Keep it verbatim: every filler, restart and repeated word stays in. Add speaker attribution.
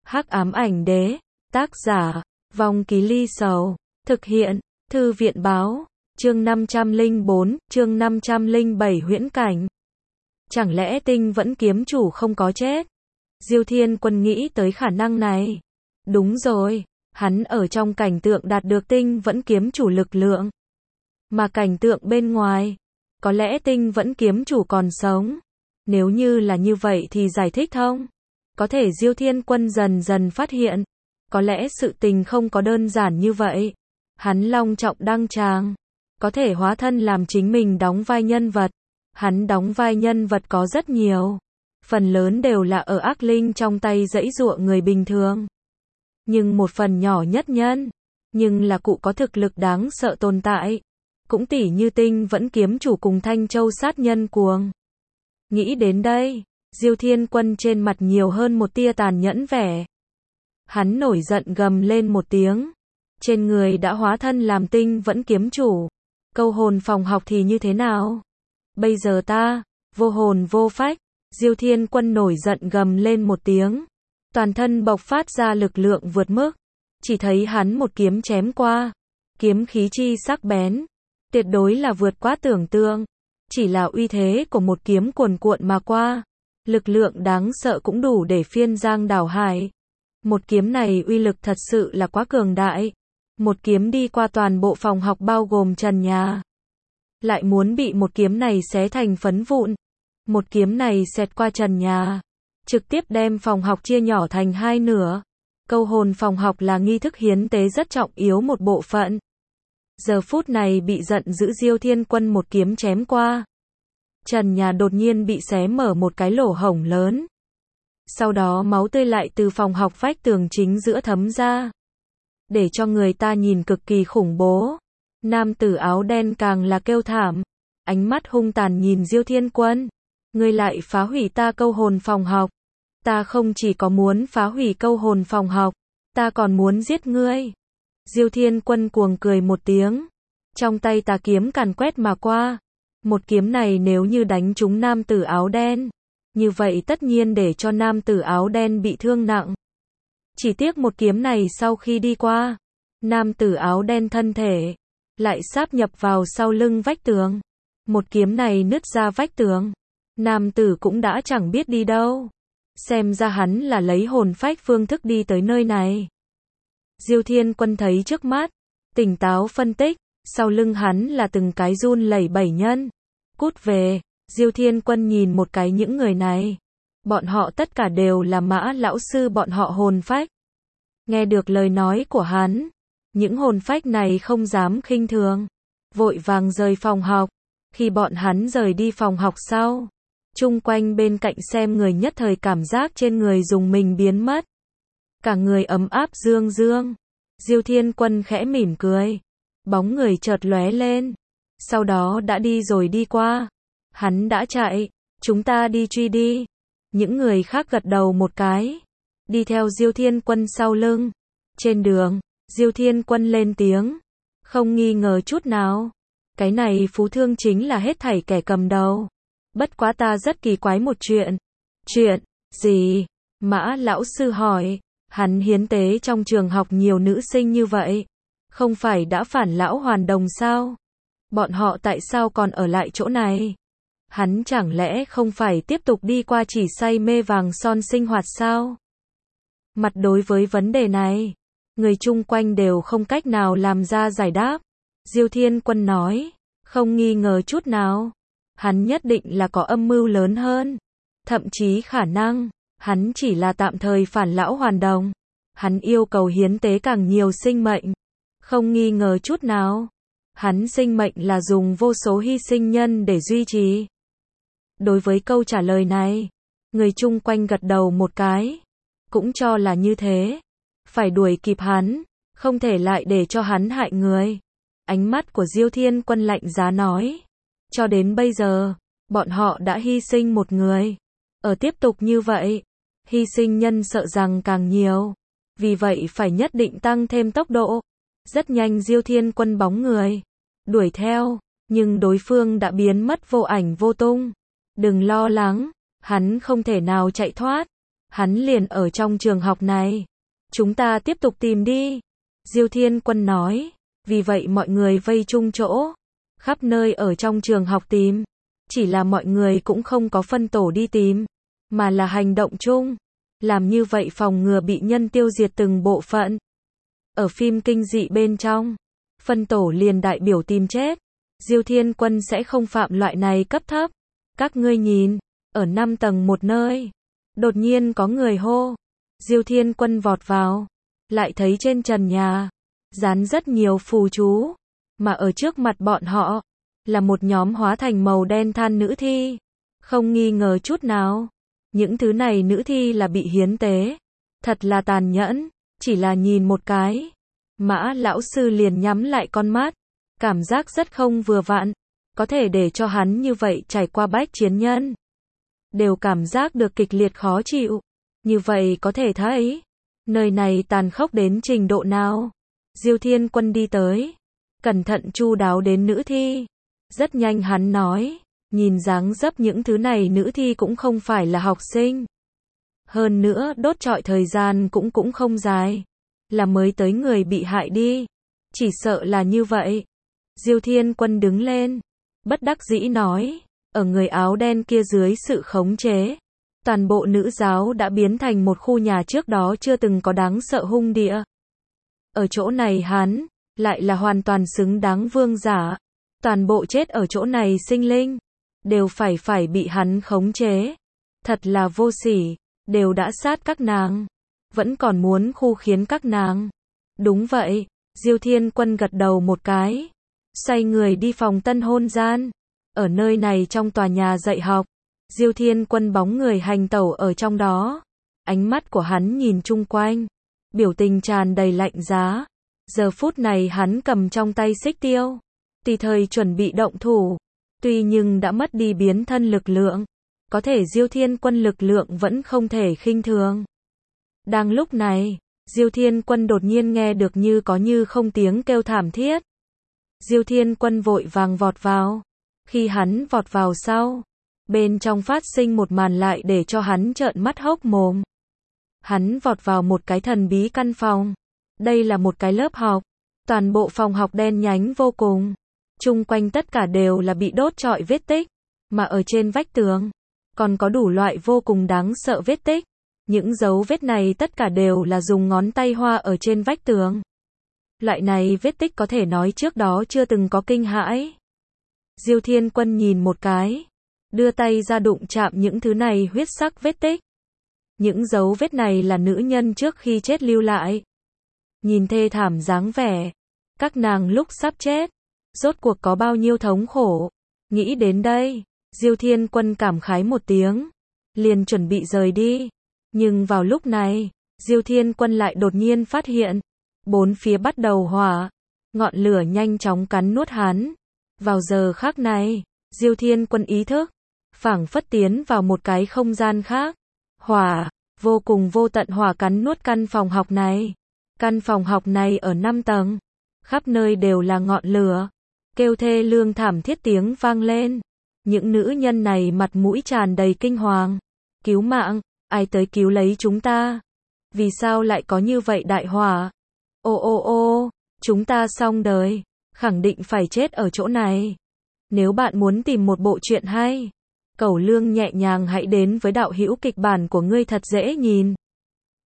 Speaker 1: Hắc ám ảnh đế, tác giả, Vong Ký Ly Sầu, thực hiện, Thư viện báo, chương năm trăm lẻ bốn, chương năm trăm lẻ bảy huyễn cảnh. Chẳng lẽ Tinh Vẫn kiếm chủ không có chết? Diêu Thiên Quân nghĩ tới khả năng này. Đúng rồi, hắn ở trong cảnh tượng đạt được Tinh Vẫn kiếm chủ lực lượng. Mà cảnh tượng bên ngoài, có lẽ Tinh Vẫn kiếm chủ còn sống. Nếu như là như vậy thì giải thích thông. Có thể Diêu Thiên Quân dần dần phát hiện, có lẽ sự tình không có đơn giản như vậy. Hắn long trọng đăng tràng, có thể hóa thân làm chính mình đóng vai nhân vật. Hắn đóng vai nhân vật có rất nhiều, phần lớn đều là ở ác linh trong tay giãy giụa người bình thường. Nhưng một phần nhỏ nhất nhân, nhưng là cụ có thực lực đáng sợ tồn tại. Cũng tỉ như Tinh Vẫn kiếm chủ cùng Thanh Châu sát nhân cuồng. Nghĩ đến đây, Diêu Thiên Quân trên mặt nhiều hơn một tia tàn nhẫn vẻ. Hắn nổi giận gầm lên một tiếng. Trên người đã hóa thân làm Tinh Vẫn kiếm chủ. Câu hồn phòng học thì như thế nào? Bây giờ ta, vô hồn vô phách. Diêu Thiên Quân nổi giận gầm lên một tiếng. Toàn thân bộc phát ra lực lượng vượt mức. Chỉ thấy hắn một kiếm chém qua. Kiếm khí chi sắc bén. Tuyệt đối là vượt quá tưởng tượng. Chỉ là uy thế của một kiếm cuồn cuộn mà qua. Lực lượng đáng sợ cũng đủ để phiên giang đảo hải. Một kiếm này uy lực thật sự là quá cường đại. Một kiếm đi qua toàn bộ phòng học bao gồm trần nhà. Lại muốn bị một kiếm này xé thành phấn vụn. Một kiếm này xẹt qua trần nhà. Trực tiếp đem phòng học chia nhỏ thành hai nửa. Câu hồn phòng học là nghi thức hiến tế rất trọng yếu một bộ phận. Giờ phút này bị giận dữ Diêu Thiên Quân một kiếm chém qua. Trần nhà đột nhiên bị xé mở một cái lỗ hổng lớn. Sau đó máu tươi lại từ phòng học vách tường chính giữa thấm ra. Để cho người ta nhìn cực kỳ khủng bố. Nam tử áo đen càng là kêu thảm. Ánh mắt hung tàn nhìn Diêu Thiên Quân. Ngươi lại phá hủy ta câu hồn phòng học. Ta không chỉ có muốn phá hủy câu hồn phòng học. Ta còn muốn giết ngươi. Diêu Thiên Quân cuồng cười một tiếng. Trong tay tà kiếm càn quét mà qua. Một kiếm này nếu như đánh trúng nam tử áo đen. Như vậy tất nhiên để cho nam tử áo đen bị thương nặng. Chỉ tiếc một kiếm này sau khi đi qua. Nam tử áo đen thân thể. Lại sáp nhập vào sau lưng vách tường. Một kiếm này nứt ra vách tường. Nam tử cũng đã chẳng biết đi đâu. Xem ra hắn là lấy hồn phách phương thức đi tới nơi này. Diêu Thiên Quân thấy trước mắt. Tỉnh táo phân tích. Sau lưng hắn là từng cái run lẩy bẩy nhân. Cút về. Diêu Thiên Quân nhìn một cái những người này. Bọn họ tất cả đều là Mã lão sư bọn họ hồn phách. Nghe được lời nói của hắn. Những hồn phách này không dám khinh thường. Vội vàng rời phòng học. Khi bọn hắn rời đi phòng học sau. Chung quanh bên cạnh xem người nhất thời cảm giác trên người dùng mình biến mất. Cả người ấm áp dương dương. Diêu Thiên Quân khẽ mỉm cười. Bóng người chợt lóe lên. Sau đó đã đi rồi đi qua. Hắn đã chạy. Chúng ta đi truy đi. Những người khác gật đầu một cái. Đi theo Diêu Thiên Quân sau lưng. Trên đường, Diêu Thiên Quân lên tiếng. Không nghi ngờ chút nào. Cái này Phú Thương chính là hết thảy kẻ cầm đầu. Bất quá ta rất kỳ quái một chuyện. Chuyện gì? Mã lão sư hỏi. Hắn hiến tế trong trường học nhiều nữ sinh như vậy. Không phải đã phản lão hoàn đồng sao? Bọn họ tại sao còn ở lại chỗ này? Hắn chẳng lẽ không phải tiếp tục đi qua chỉ say mê vàng son sinh hoạt sao? Mặt đối với vấn đề này, người chung quanh đều không cách nào làm ra giải đáp. Diêu Thiên Quân nói, không nghi ngờ chút nào. Hắn nhất định là có âm mưu lớn hơn. Thậm chí khả năng, hắn chỉ là tạm thời phản lão hoàn đồng. Hắn yêu cầu hiến tế càng nhiều sinh mệnh. Không nghi ngờ chút nào. Hắn sinh mệnh là dùng vô số hy sinh nhân để duy trì. Đối với câu trả lời này, người chung quanh gật đầu một cái. Cũng cho là như thế. Phải đuổi kịp hắn. Không thể lại để cho hắn hại người. Ánh mắt của Diêu Thiên Quân lạnh giá nói. Cho đến bây giờ, bọn họ đã hy sinh một người. Ở tiếp tục như vậy, hy sinh nhân sợ rằng càng nhiều. Vì vậy phải nhất định tăng thêm tốc độ. Rất nhanh Diêu Thiên Quân bóng người. Đuổi theo, nhưng đối phương đã biến mất vô ảnh vô tung. Đừng lo lắng, hắn không thể nào chạy thoát. Hắn liền ở trong trường học này. Chúng ta tiếp tục tìm đi. Diêu Thiên Quân nói. Vì vậy mọi người vây chung chỗ. Khắp nơi ở trong trường học tìm. Chỉ là mọi người cũng không có phân tổ đi tìm. Mà là hành động chung. Làm như vậy phòng ngừa bị nhân tiêu diệt từng bộ phận. Ở phim kinh dị bên trong. Phân tổ liền đại biểu tìm chết. Diêu Thiên Quân sẽ không phạm loại này cấp thấp. Các ngươi nhìn. Ở năm tầng một nơi. Đột nhiên có người hô. Diêu Thiên Quân vọt vào. Lại thấy trên trần nhà. Dán rất nhiều phù chú. Mà ở trước mặt bọn họ. Là một nhóm hóa thành màu đen than nữ thi. Không nghi ngờ chút nào. Những thứ này nữ thi là bị hiến tế. Thật là tàn nhẫn. Chỉ là nhìn một cái. Mã lão sư liền nhắm lại con mắt. Cảm giác rất không vừa vặn. Có thể để cho hắn như vậy trải qua bách chiến nhân. Đều cảm giác được kịch liệt khó chịu. Như vậy có thể thấy. Nơi này tàn khốc đến trình độ nào. Diêu Thiên Quân đi tới. Cẩn thận chu đáo đến nữ thi. Rất nhanh hắn nói. Nhìn dáng dấp những thứ này nữ thi cũng không phải là học sinh. Hơn nữa đốt trọi thời gian cũng cũng không dài. Là mới tới người bị hại đi. Chỉ sợ là như vậy. Diêu Thiên Quân đứng lên. Bất đắc dĩ nói. Ở người áo đen kia dưới sự khống chế. Toàn bộ nữ giáo đã biến thành một khu nhà trước đó chưa từng có đáng sợ hung địa. Ở chỗ này hắn. Lại là hoàn toàn xứng đáng vương giả. Toàn bộ chết ở chỗ này sinh linh. Đều phải phải bị hắn khống chế. Thật là vô sỉ. Đều đã sát các nàng. Vẫn còn muốn khu khiến các nàng. Đúng vậy. Diêu Thiên Quân gật đầu một cái. Xoay người đi phòng tân hôn gian. Ở nơi này trong tòa nhà dạy học. Diêu Thiên Quân bóng người hành tẩu ở trong đó. Ánh mắt của hắn nhìn chung quanh. Biểu tình tràn đầy lạnh giá. Giờ phút này hắn cầm trong tay xích tiêu. Tùy thời chuẩn bị động thủ. Tuy nhưng đã mất đi biến thân lực lượng. Có thể Diêu Thiên Quân lực lượng vẫn không thể khinh thường. Đang lúc này, Diêu Thiên Quân đột nhiên nghe được như có như không tiếng kêu thảm thiết. Diêu Thiên Quân vội vàng vọt vào. Khi hắn vọt vào sau, bên trong phát sinh một màn lại để cho hắn trợn mắt hốc mồm. Hắn vọt vào một cái thần bí căn phòng. Đây là một cái lớp học. Toàn bộ phòng học đen nhánh vô cùng. Chung quanh tất cả đều là bị đốt trọi vết tích. Mà ở trên vách tường, còn có đủ loại vô cùng đáng sợ vết tích. Những dấu vết này tất cả đều là dùng ngón tay hoa ở trên vách tường. Loại này vết tích có thể nói trước đó chưa từng có kinh hãi. Diêu Thiên Quân nhìn một cái. Đưa tay ra đụng chạm những thứ này huyết sắc vết tích. Những dấu vết này là nữ nhân trước khi chết lưu lại. Nhìn thê thảm dáng vẻ. Các nàng lúc sắp chết. Rốt cuộc có bao nhiêu thống khổ. Nghĩ đến đây. Diêu Thiên Quân cảm khái một tiếng. Liền chuẩn bị rời đi. Nhưng vào lúc này. Diêu Thiên Quân lại đột nhiên phát hiện. Bốn phía bắt đầu hỏa. Ngọn lửa nhanh chóng cắn nuốt hắn. Vào giờ khắc này. Diêu Thiên Quân ý thức. Phảng phất tiến vào một cái không gian khác. Hỏa. Vô cùng vô tận hỏa cắn nuốt căn phòng học này. Căn phòng học này ở năm tầng. Khắp nơi đều là ngọn lửa. Kêu thê lương thảm thiết tiếng vang lên. Những nữ nhân này mặt mũi tràn đầy kinh hoàng. Cứu mạng, ai tới cứu lấy chúng ta? Vì sao lại có như vậy đại hỏa? Ô ô ô, chúng ta xong đời. Khẳng định phải chết ở chỗ này. Nếu bạn muốn tìm một bộ truyện hay, Cẩu Lương nhẹ nhàng hãy đến với đạo hữu kịch bản của ngươi thật dễ nhìn.